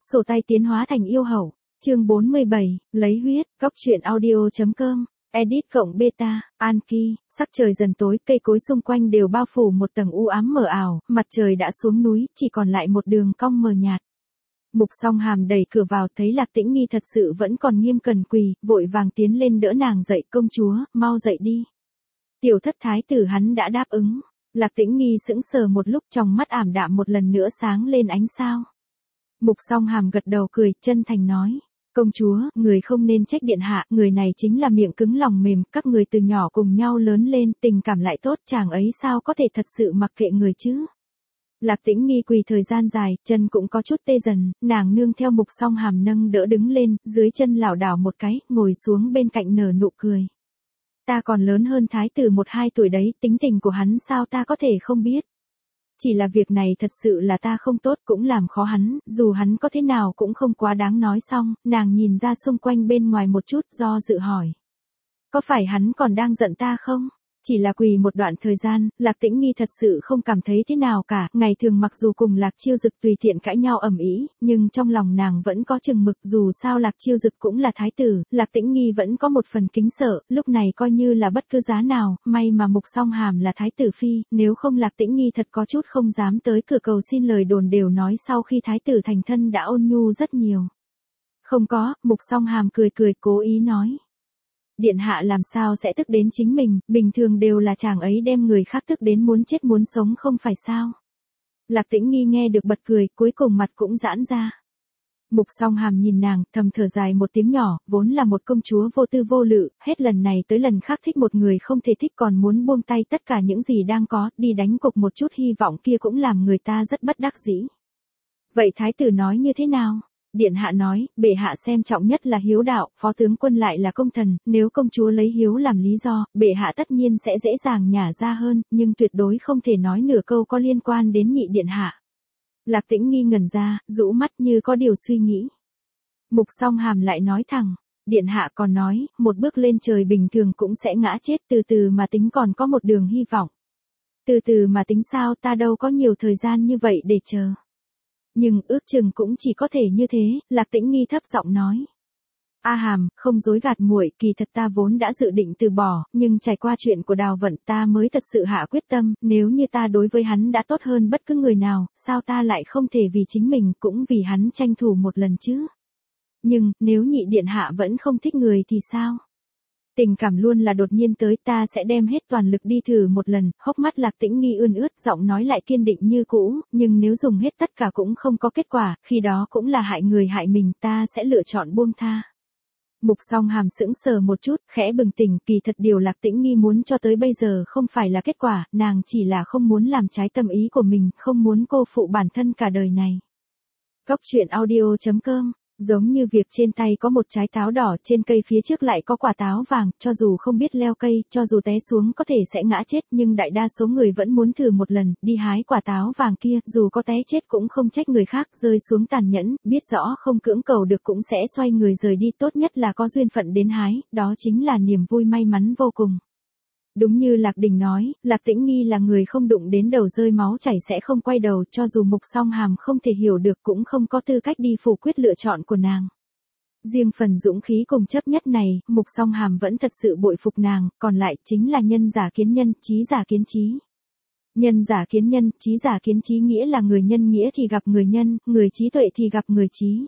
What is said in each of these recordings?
Sổ tay tiến hóa thành yêu hậu. Chương 47, lấy huyết, góc truyện audio.com, edit cộng beta, Anki, sắc trời dần tối, cây cối xung quanh đều bao phủ một tầng u ám mờ ảo, mặt trời đã xuống núi, chỉ còn lại một đường cong mờ nhạt. Mục Song Hàm đẩy cửa vào, thấy Lạc Tĩnh Nghi thật sự vẫn còn nghiêm cẩn quỳ, vội vàng tiến lên đỡ nàng dậy, công chúa, mau dậy đi. Tiểu thất thái tử hắn đã đáp ứng. Lạc Tĩnh Nghi sững sờ một lúc, trong mắt ảm đạm một lần nữa sáng lên ánh sao. Mục Song Hàm gật đầu cười, chân thành nói. Công chúa, người không nên trách điện hạ, người này chính là miệng cứng lòng mềm, các người từ nhỏ cùng nhau lớn lên, tình cảm lại tốt, chàng ấy sao có thể thật sự mặc kệ người chứ. Lạc Tĩnh Nghi quỳ thời gian dài, chân cũng có chút tê dần, nàng nương theo Mục Song Hàm nâng đỡ đứng lên, dưới chân lảo đảo một cái, ngồi xuống bên cạnh nở nụ cười. Ta còn lớn hơn thái tử 1-2 tuổi đấy, tính tình của hắn sao ta có thể không biết. Chỉ là việc này thật sự là ta không tốt, cũng làm khó hắn, dù hắn có thế nào cũng không quá đáng. Nói xong, nàng nhìn ra xung quanh bên ngoài một chút, do dự hỏi. Có phải hắn còn đang giận ta không? Chỉ là quỳ một đoạn thời gian, Lạc Tĩnh Nghi thật sự không cảm thấy thế nào cả, ngày thường mặc dù cùng Lạc Chiêu Dực tùy tiện cãi nhau ầm ĩ, nhưng trong lòng nàng vẫn có chừng mực, dù sao Lạc Chiêu Dực cũng là thái tử, Lạc Tĩnh Nghi vẫn có một phần kính sợ, lúc này coi như là bất cứ giá nào, may mà Mục Song Hàm là thái tử phi, nếu không Lạc Tĩnh Nghi thật có chút không dám tới cửa cầu xin. Lời đồn đều nói sau khi thái tử thành thân đã ôn nhu rất nhiều. Không có, Mục Song Hàm cười cười cố ý nói. Điện hạ làm sao sẽ tức đến chính mình, bình thường đều là chàng ấy đem người khác tức đến muốn chết muốn sống không phải sao. Lạc Tĩnh Nghi nghe được bật cười, cuối cùng mặt cũng giãn ra. Mục Song Hàm nhìn nàng, thầm thở dài một tiếng nhỏ, vốn là một công chúa vô tư vô lự, hết lần này tới lần khác thích một người không thể thích, còn muốn buông tay tất cả những gì đang có, đi đánh cược một chút hy vọng kia cũng làm người ta rất bất đắc dĩ. Vậy thái tử nói như thế nào? Điện hạ nói, bệ hạ xem trọng nhất là hiếu đạo, phó tướng quân lại là công thần, nếu công chúa lấy hiếu làm lý do, bệ hạ tất nhiên sẽ dễ dàng nhả ra hơn, nhưng tuyệt đối không thể nói nửa câu có liên quan đến nhị điện hạ. Lạc Tĩnh Nghi ngẩn ra, rũ mắt như có điều suy nghĩ. Mục Song Hàm lại nói thẳng, điện hạ còn nói, một bước lên trời bình thường cũng sẽ ngã chết, từ từ mà tính, còn có một đường hy vọng. Từ từ mà tính sao, ta đâu có nhiều thời gian như vậy để chờ. Nhưng ước chừng cũng chỉ có thể như thế, Lạc Tĩnh Nghi thấp giọng nói. A Hàm, không dối gạt muội, kỳ thật ta vốn đã dự định từ bỏ, nhưng trải qua chuyện của Đào Vận ta mới thật sự hạ quyết tâm, nếu như ta đối với hắn đã tốt hơn bất cứ người nào, sao ta lại không thể vì chính mình cũng vì hắn tranh thủ một lần chứ? Nhưng, nếu nhị điện hạ vẫn không thích người thì sao? Tình cảm luôn là đột nhiên tới, ta sẽ đem hết toàn lực đi thử một lần. Hốc mắt Lạc Tĩnh Nghi ươn ướt, giọng nói lại kiên định như cũ, nhưng nếu dùng hết tất cả cũng không có kết quả, khi đó cũng là hại người hại mình, ta sẽ lựa chọn buông tha. Mục Song Hàm sững sờ một chút, khẽ bừng tỉnh, kỳ thật điều Lạc Tĩnh Nghi muốn cho tới bây giờ không phải là kết quả, nàng chỉ là không muốn làm trái tâm ý của mình, không muốn cô phụ bản thân cả đời này. Góc truyện audio.com. Giống như việc trên tay có một trái táo đỏ, trên cây phía trước lại có quả táo vàng, cho dù không biết leo cây, cho dù té xuống có thể sẽ ngã chết, nhưng đại đa số người vẫn muốn thử một lần, đi hái quả táo vàng kia, dù có té chết cũng không trách người khác, rơi xuống tàn nhẫn, biết rõ không cưỡng cầu được cũng sẽ xoay người rời đi, tốt nhất là có duyên phận đến hái, đó chính là niềm vui may mắn vô cùng. Đúng như Lạc Đình nói, Lạc Tĩnh Nghi là người không đụng đến đầu rơi máu chảy sẽ không quay đầu, cho dù Mục Song Hàm không thể hiểu được cũng không có tư cách đi phủ quyết lựa chọn của nàng. Riêng phần dũng khí cùng chấp nhất này, Mục Song Hàm vẫn thật sự bội phục nàng, còn lại chính là nhân giả kiến nhân, trí giả kiến trí. Nhân giả kiến nhân, trí giả kiến trí nghĩa là người nhân nghĩa thì gặp người nhân, người trí tuệ thì gặp người trí.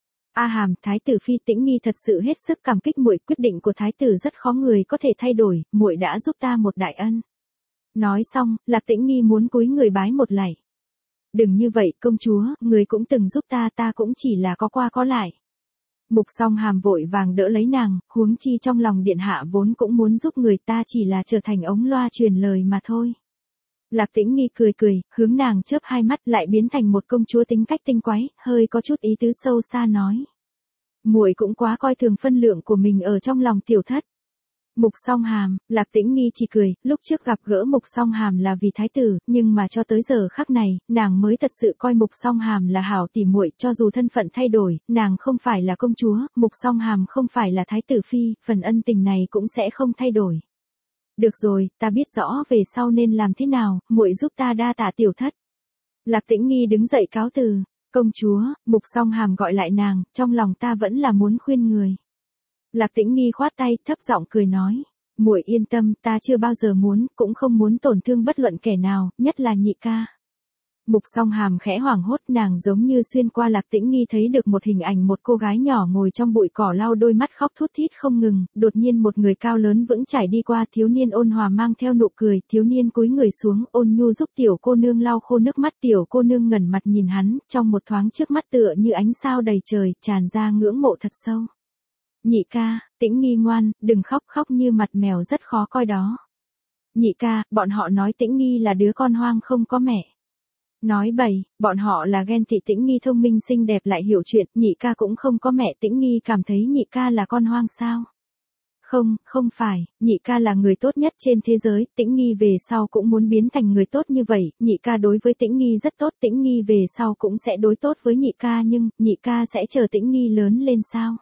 A Hàm, thái tử phi Tĩnh Nghi thật sự hết sức cảm kích muội, quyết định của thái tử rất khó người có thể thay đổi, muội đã giúp ta một đại ân. Nói xong, Lạc Tĩnh Nghi muốn cúi người bái một lạy. Đừng như vậy, công chúa, người cũng từng giúp ta, ta cũng chỉ là có qua có lại. Mục Song Hàm vội vàng đỡ lấy nàng, huống chi trong lòng điện hạ vốn cũng muốn giúp người, ta chỉ là trở thành ống loa truyền lời mà thôi. Lạc Tĩnh Nghi cười cười, hướng nàng chớp hai mắt, lại biến thành một công chúa tính cách tinh quái, hơi có chút ý tứ sâu xa nói. Muội cũng quá coi thường phân lượng của mình ở trong lòng tiểu thất. Mục Song Hàm, Lạc Tĩnh Nghi chỉ cười, lúc trước gặp gỡ Mục Song Hàm là vì thái tử, nhưng mà cho tới giờ khắc này, nàng mới thật sự coi Mục Song Hàm là hảo tỉ muội, cho dù thân phận thay đổi, nàng không phải là công chúa, Mục Song Hàm không phải là thái tử phi, phần ân tình này cũng sẽ không thay đổi. Được rồi, ta biết rõ về sau nên làm thế nào, muội giúp ta đa tạ tiểu thất. Lạc Tĩnh Nghi đứng dậy cáo từ. Công chúa, Mục Song Hàm gọi lại nàng, trong lòng ta vẫn là muốn khuyên người. Lạc Tĩnh Nghi khoát tay, thấp giọng cười nói. Muội yên tâm, ta chưa bao giờ muốn, cũng không muốn tổn thương bất luận kẻ nào, nhất là nhị ca. Mục Song Hàm khẽ hoảng hốt, nàng giống như xuyên qua Lạc Tĩnh Nghi thấy được một hình ảnh một cô gái nhỏ ngồi trong bụi cỏ lau đôi mắt khóc thút thít không ngừng, đột nhiên một người cao lớn vững chãi đi qua, thiếu niên ôn hòa mang theo nụ cười, thiếu niên cúi người xuống, ôn nhu giúp tiểu cô nương lau khô nước mắt, tiểu cô nương ngẩng mặt nhìn hắn, trong một thoáng trước mắt tựa như ánh sao đầy trời, tràn ra ngưỡng mộ thật sâu. Nhị ca, Tĩnh Nghi ngoan, đừng khóc, khóc như mặt mèo rất khó coi đó. Nhị ca, bọn họ nói Tĩnh Nghi là đứa con hoang không có mẹ. Nói bậy, bọn họ là ghen tị Tĩnh Nghi thông minh xinh đẹp lại hiểu chuyện, nhị ca cũng không có mẹ. Tĩnh Nghi cảm thấy nhị ca là con hoang sao? Không, không phải, nhị ca là người tốt nhất trên thế giới, Tĩnh Nghi về sau cũng muốn biến thành người tốt như vậy, nhị ca đối với Tĩnh Nghi rất tốt, Tĩnh Nghi về sau cũng sẽ đối tốt với nhị ca, nhưng, nhị ca sẽ chờ Tĩnh Nghi lớn lên sao?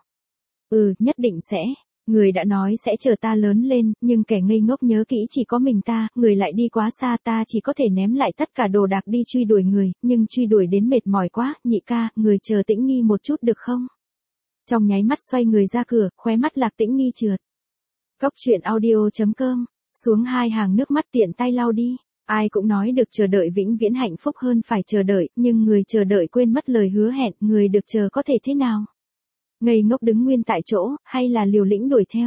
Ừ, nhất định sẽ. Người đã nói sẽ chờ ta lớn lên, nhưng kẻ ngây ngốc nhớ kỹ chỉ có mình ta, người lại đi quá xa, ta chỉ có thể ném lại tất cả đồ đạc đi truy đuổi người, nhưng truy đuổi đến mệt mỏi quá, nhị ca, người chờ Tĩnh Nghi một chút được không? Trong nháy mắt xoay người ra cửa, khóe mắt Lạc Tĩnh Nghi trượt. Cốc truyện audio.com, xuống hai hàng nước mắt tiện tay lau đi. Ai cũng nói được chờ đợi vĩnh viễn hạnh phúc hơn phải chờ đợi, nhưng người chờ đợi quên mất lời hứa hẹn, người được chờ có thể thế nào? Ngây ngốc đứng nguyên tại chỗ, hay là liều lĩnh đuổi theo?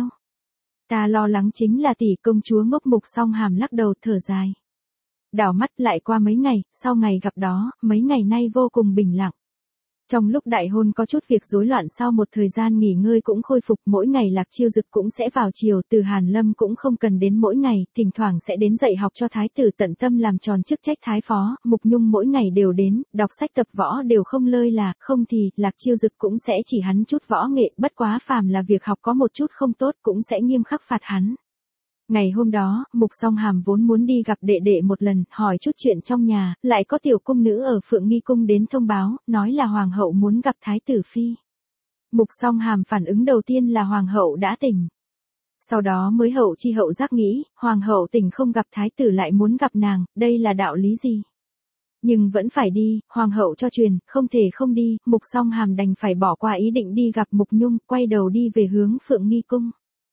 Ta lo lắng chính là tỷ. Công chúa ngốc. Mục Song Hàm lắc đầu thở dài. Đảo mắt lại qua mấy ngày, sau ngày gặp đó, mấy ngày nay vô cùng bình lặng. Trong lúc đại hôn có chút việc rối loạn, sau một thời gian nghỉ ngơi cũng khôi phục, mỗi ngày Lạc Chiêu Dực cũng sẽ vào chiều, Từ Hàn Lâm cũng không cần đến mỗi ngày, thỉnh thoảng sẽ đến dạy học cho thái tử, tận tâm làm tròn chức trách thái phó, Mục Nhung mỗi ngày đều đến, đọc sách tập võ đều không lơi là, không thì, Lạc Chiêu Dực cũng sẽ chỉ hắn chút võ nghệ, bất quá phàm là việc học có một chút không tốt cũng sẽ nghiêm khắc phạt hắn. Ngày hôm đó, Mục Song Hàm vốn muốn đi gặp đệ đệ một lần, hỏi chút chuyện trong nhà, lại có tiểu cung nữ ở Phượng Nghi Cung đến thông báo, nói là hoàng hậu muốn gặp thái tử phi. Mục Song Hàm phản ứng đầu tiên là hoàng hậu đã tỉnh. Sau đó mới hậu chi hậu giác nghĩ, hoàng hậu tỉnh không gặp thái tử lại muốn gặp nàng, đây là đạo lý gì? Nhưng vẫn phải đi, hoàng hậu cho truyền, không thể không đi, Mục Song Hàm đành phải bỏ qua ý định đi gặp Mục Nhung, quay đầu đi về hướng Phượng Nghi Cung.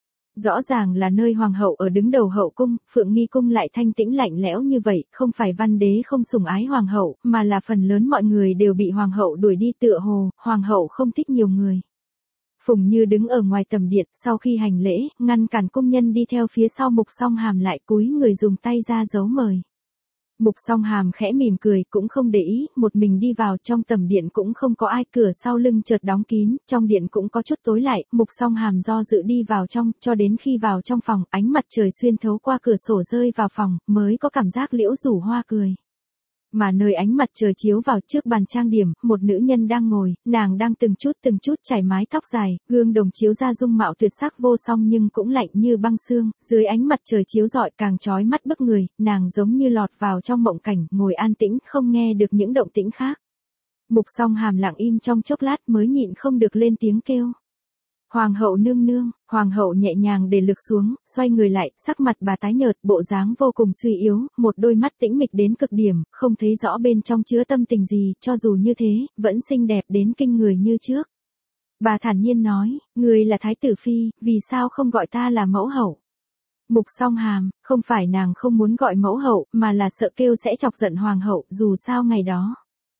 Rõ ràng là nơi hoàng hậu ở đứng đầu hậu cung, Phượng Nghi Cung lại thanh tĩnh lạnh lẽo như vậy, không phải văn đế không sủng ái hoàng hậu, mà là phần lớn mọi người đều bị hoàng hậu đuổi đi, tựa hồ, hoàng hậu không thích nhiều người. Phùng Như đứng ở ngoài tầm điện, sau khi hành lễ, ngăn cản cung nhân đi theo phía sau. Mục Song Hàm lại cúi người dùng tay ra dấu mời. Mục Song Hàm khẽ mỉm cười, cũng không để ý, một mình đi vào. Trong tầm điện cũng không có ai, cửa sau lưng chợt đóng kín, trong điện cũng có chút tối lại, Mục Song Hàm do dự đi vào trong, cho đến khi vào trong phòng, ánh mặt trời xuyên thấu qua cửa sổ rơi vào phòng, mới có cảm giác liễu rủ hoa cười. Mà nơi ánh mặt trời chiếu vào, trước bàn trang điểm, một nữ nhân đang ngồi, nàng đang từng chút chải mái tóc dài, gương đồng chiếu ra dung mạo tuyệt sắc vô song nhưng cũng lạnh như băng xương, dưới ánh mặt trời chiếu rọi càng chói mắt bức người, nàng giống như lọt vào trong mộng cảnh, ngồi an tĩnh, không nghe được những động tĩnh khác. Mục Song Hàm lặng im trong chốc lát mới nhịn không được lên tiếng kêu. Hoàng hậu nương nương. Hoàng hậu nhẹ nhàng để lược xuống, xoay người lại, sắc mặt bà tái nhợt, bộ dáng vô cùng suy yếu, một đôi mắt tĩnh mịch đến cực điểm, không thấy rõ bên trong chứa tâm tình gì, cho dù như thế, vẫn xinh đẹp đến kinh người như trước. Bà thản nhiên nói, người là thái tử phi, vì sao không gọi ta là mẫu hậu? Mục Song Hàm, không phải nàng không muốn gọi mẫu hậu, mà là sợ kêu sẽ chọc giận hoàng hậu, dù sao ngày đó.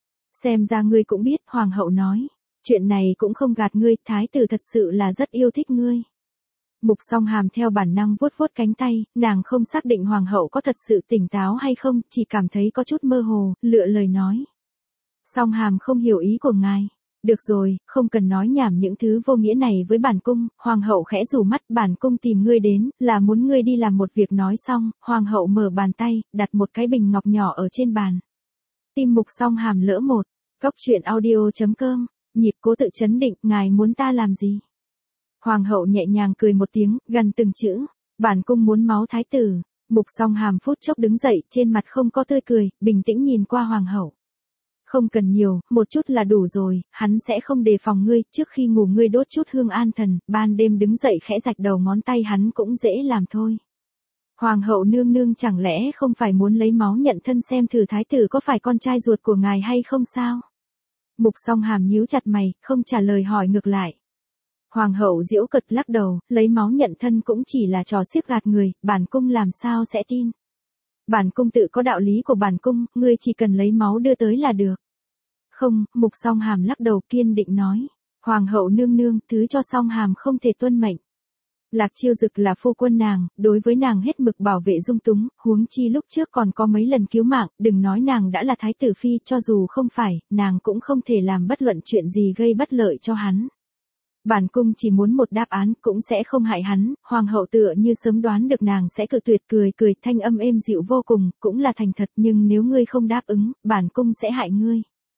Xem ra ngươi cũng biết, hoàng hậu nói. Chuyện này cũng không gạt ngươi, thái tử thật sự là rất yêu thích ngươi. Mục Song Hàm theo bản năng vuốt vuốt cánh tay, nàng không xác định hoàng hậu có thật sự tỉnh táo hay không, chỉ cảm thấy có chút mơ hồ, lựa lời nói. Song Hàm không hiểu ý của ngài. Được rồi, không cần nói nhảm những thứ vô nghĩa này với bản cung. Hoàng hậu khẽ rủ mắt, bản cung tìm ngươi đến, là muốn ngươi đi làm một việc. Nói xong, hoàng hậu mở bàn tay, đặt một cái bình ngọc nhỏ ở trên bàn. Tim Mục Song Hàm lỡ một. Cốc truyện audio.com. Nhịp cố tự chấn định, ngài muốn ta làm gì? Hoàng hậu nhẹ nhàng cười một tiếng, gần từng chữ, bản cung muốn máu thái tử. Mục Song Hàm phút chốc đứng dậy, trên mặt không có tươi cười, bình tĩnh nhìn qua hoàng hậu. Không cần nhiều, một chút là đủ rồi, hắn sẽ không đề phòng ngươi, trước khi ngủ ngươi đốt chút hương an thần, ban đêm đứng dậy khẽ rạch đầu ngón tay hắn cũng dễ làm thôi. Hoàng hậu nương nương chẳng lẽ không phải muốn lấy máu nhận thân xem thử thái tử có phải con trai ruột của ngài hay không sao? Mục Song Hàm nhíu chặt mày, không trả lời hỏi ngược lại. Hoàng hậu giễu cợt lắc đầu, lấy máu nhận thân cũng chỉ là trò xiếc gạt người, bản cung làm sao sẽ tin. Bản cung tự có đạo lý của bản cung, ngươi chỉ cần lấy máu đưa tới là được. Không, Mục Song Hàm lắc đầu kiên định nói. Hoàng hậu nương nương, thứ cho Song Hàm không thể tuân mệnh. Lạc Chiêu Dực là phu quân nàng, đối với nàng hết mực bảo vệ dung túng, huống chi lúc trước còn có mấy lần cứu mạng, đừng nói nàng đã là thái tử phi, cho dù không phải, nàng cũng không thể làm bất luận chuyện gì gây bất lợi cho hắn. Bản cung chỉ muốn một đáp án, cũng sẽ không hại hắn, hoàng hậu tựa như sớm đoán được nàng sẽ cự tuyệt, cười cười thanh âm êm dịu vô cùng, cũng là thành thật, nhưng nếu ngươi không đáp ứng, bản cung sẽ hại ngươi.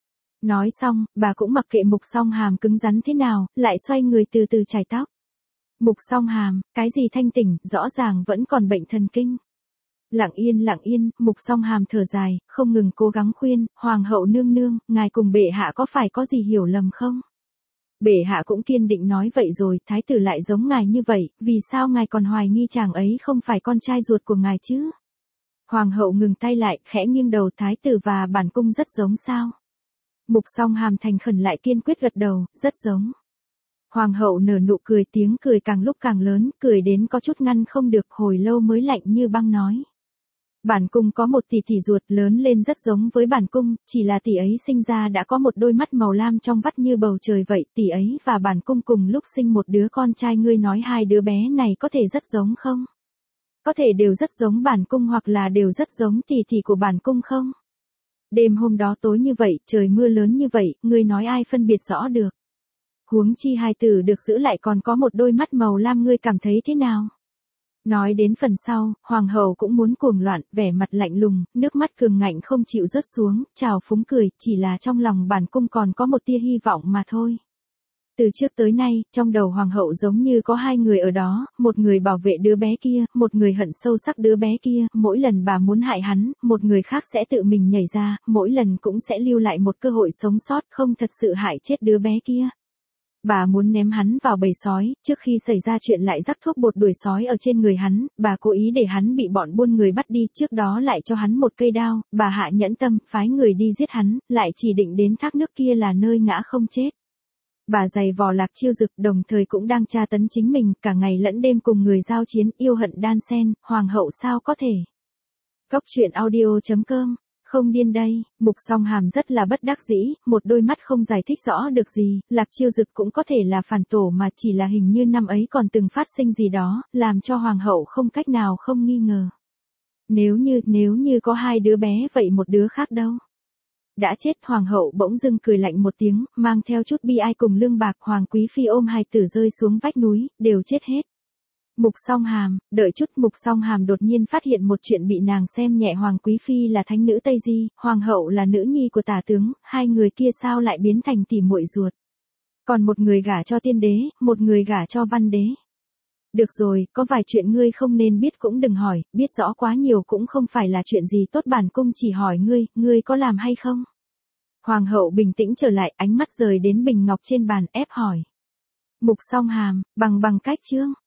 Nói xong, bà cũng mặc kệ Mục Song Hàm cứng rắn thế nào, lại xoay người từ từ chải tóc. Mục Song Hàm, cái gì thanh tỉnh, rõ ràng vẫn còn bệnh thần kinh. Lặng yên, Mục Song Hàm thở dài, không ngừng cố gắng khuyên, hoàng hậu nương nương, ngài cùng bệ hạ có phải có gì hiểu lầm không? Bệ hạ cũng kiên định nói vậy rồi, thái tử lại giống ngài như vậy, vì sao ngài còn hoài nghi chàng ấy không phải con trai ruột của ngài chứ? Hoàng hậu ngừng tay lại, khẽ nghiêng đầu, thái tử và bản cung rất giống sao? Mục Song Hàm thành khẩn lại kiên quyết gật đầu, rất giống. Hoàng hậu nở nụ cười, tiếng cười càng lúc càng lớn, cười đến có chút ngăn không được, hồi lâu mới lạnh như băng nói. Bản cung có một tỷ tỷ ruột, lớn lên rất giống với bản cung, chỉ là tỷ ấy sinh ra đã có một đôi mắt màu lam trong vắt như bầu trời vậy, tỷ ấy và bản cung cùng lúc sinh một đứa con trai, ngươi nói hai đứa bé này có thể rất giống không? Có thể đều rất giống bản cung hoặc là đều rất giống tỷ tỷ của bản cung không? Đêm hôm đó tối như vậy, trời mưa lớn như vậy, ngươi nói ai phân biệt rõ được? Huống chi hài tử được giữ lại còn có một đôi mắt màu lam, ngươi cảm thấy thế nào? Nói đến phần sau, hoàng hậu cũng muốn cuồng loạn, vẻ mặt lạnh lùng, nước mắt cường ngạnh không chịu rớt xuống, trào phúng cười, chỉ là trong lòng bản cung còn có một tia hy vọng mà thôi. Từ trước tới nay, trong đầu hoàng hậu giống như có hai người ở đó, một người bảo vệ đứa bé kia, một người hận sâu sắc đứa bé kia, mỗi lần bà muốn hại hắn, một người khác sẽ tự mình nhảy ra, mỗi lần cũng sẽ lưu lại một cơ hội sống sót, không thật sự hại chết đứa bé kia. Bà muốn ném hắn vào bầy sói, trước khi xảy ra chuyện lại rắc thuốc bột đuổi sói ở trên người hắn, bà cố ý để hắn bị bọn buôn người bắt đi, trước đó lại cho hắn một cây đao, bà hạ nhẫn tâm, phái người đi giết hắn, lại chỉ định đến thác nước kia là nơi ngã không chết. Bà giày vò Lạc Chiêu Dực, đồng thời cũng đang tra tấn chính mình, cả ngày lẫn đêm cùng người giao chiến, yêu hận đan xen, hoàng hậu sao có thể. Góc truyện audio.com. Không điên đây, Mục Song Hàm rất là bất đắc dĩ, một đôi mắt không giải thích rõ được gì, Lạc Chiêu Dực cũng có thể là phản tổ mà chỉ là hình như năm ấy còn từng phát sinh gì đó, làm cho hoàng hậu không cách nào không nghi ngờ. Nếu như có hai đứa bé vậy một đứa khác đâu? Đã chết, hoàng hậu bỗng dưng cười lạnh một tiếng, mang theo chút bi ai cùng lương bạc, hoàng quý phi ôm hài tử rơi xuống vách núi, đều chết hết. Mục Song Hàm, đợi chút, Mục Song Hàm đột nhiên phát hiện một chuyện, bị nàng xem nhẹ, hoàng quý phi là thánh nữ Tây Di, hoàng hậu là nữ nhi của tả tướng, hai người kia sao lại biến thành tỉ muội ruột? Còn một người gả cho tiên đế, một người gả cho văn đế. Được rồi, có vài chuyện ngươi không nên biết cũng đừng hỏi, biết rõ quá nhiều cũng không phải là chuyện gì tốt, bản cung chỉ hỏi ngươi có làm hay không? Hoàng hậu bình tĩnh trở lại, ánh mắt rời đến bình ngọc trên bàn, ép hỏi. Mục Song Hàm, bằng cách chương.